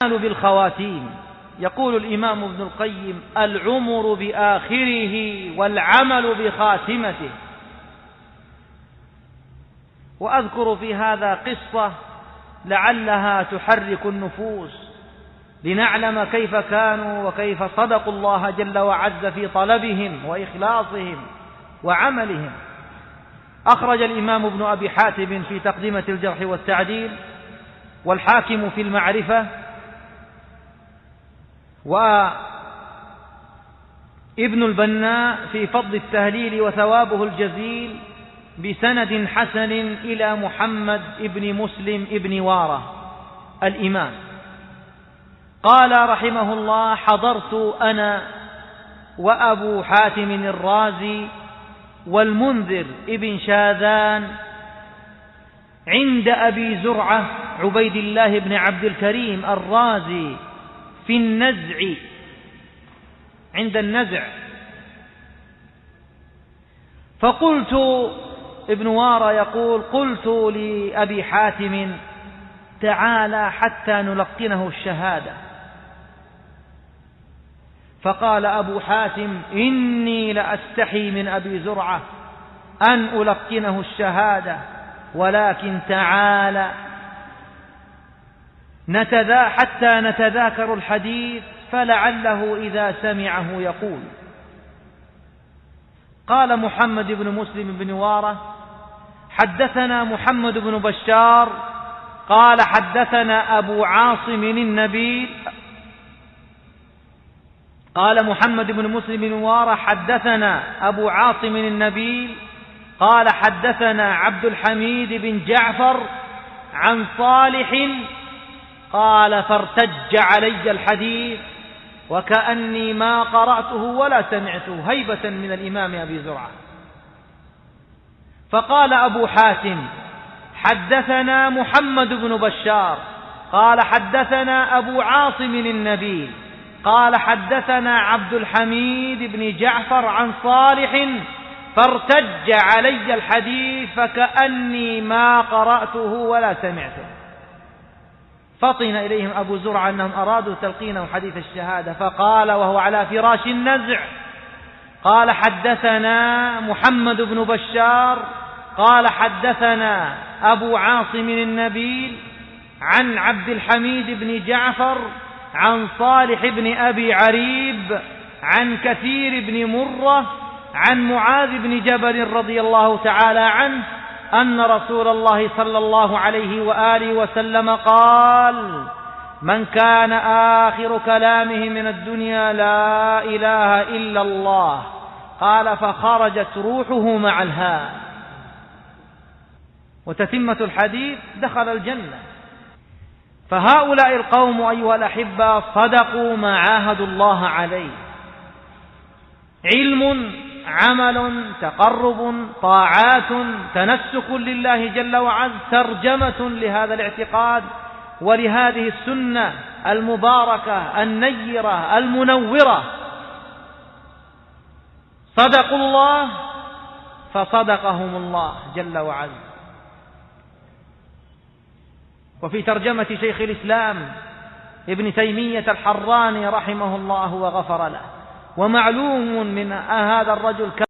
بالخواتيم. يقول الإمام ابن القيم: العمر بآخره والعمل بخاتمته. وأذكر في هذا قصة لعلها تحرك النفوس لنعلم كيف كانوا وكيف صدقوا الله جل وعز في طلبهم وإخلاصهم وعملهم. أخرج الإمام ابن أبي حاتم في تقدمة الجرح والتعديل، والحاكم في المعرفة، وابن البناء في فضل التهليل وثوابه الجزيل بسند حسن إلى محمد ابن مسلم ابن وارة الإمام، قال رحمه الله: حضرت أنا وأبو حاتم الرازي والمنذر ابن شاذان عند أبي زرعة عبيد الله بن عبد الكريم الرازي في النزع، عند النزع. فقلت، ابن وارى يقول: قلت لأبي حاتم: تعالى حتى نلقنه الشهادة. فقال أبو حاتم: إني لأستحي من أبي زرعة أن ألقنه الشهادة، ولكن تعالى حتى نتذاكر الحديث، فلعله إذا سمعه يقول. قال محمد بن مسلم بن وارة: حدثنا محمد بن بشار قال حدثنا أبو عاصم النبيل. قال محمد بن مسلم بن وارة: حدثنا أبو عاصم النبيل قال حدثنا عبد الحميد بن جعفر عن صالح قال: فارتج علي الحديث وكأني ما قرأته ولا سمعته، هيبة من الإمام أبي زرعة. فقال أبو حاتم: حدثنا محمد بن بشار قال حدثنا أبو عاصم النبيل قال حدثنا عبد الحميد بن جعفر عن صالح، فارتج علي الحديث فكأني ما قرأته ولا سمعته. فطن إليهم أبو زرعة أنهم أرادوا تلقينه حديث الشهادة، فقال وهو على فراش النزع: قال حدثنا محمد بن بشار قال حدثنا أبو عاصم النبيل عن عبد الحميد بن جعفر عن صالح بن أبي عريب عن كثير بن مرة عن معاذ بن جبل رضي الله تعالى عنه أن رسول الله صلى الله عليه وآله وسلم قال: من كان آخر كلامه من الدنيا لا إله إلا الله، قال: فخرجت روحه مع الهاد. وتتمة الحديث: دخل الجنة. فهؤلاء القوم أيها الأحبة صدقوا ما عاهدوا الله عليه: علم، عمل، تقرب، طاعات، تنسك لله جل وعز، ترجمة لهذا الاعتقاد ولهذه السنة المباركة النيرة المنورة. صدقوا الله فصدقهم الله جل وعز. وفي ترجمة شيخ الإسلام ابن تيمية الحراني رحمه الله وغفر له: ومعلوم من هذا الرجل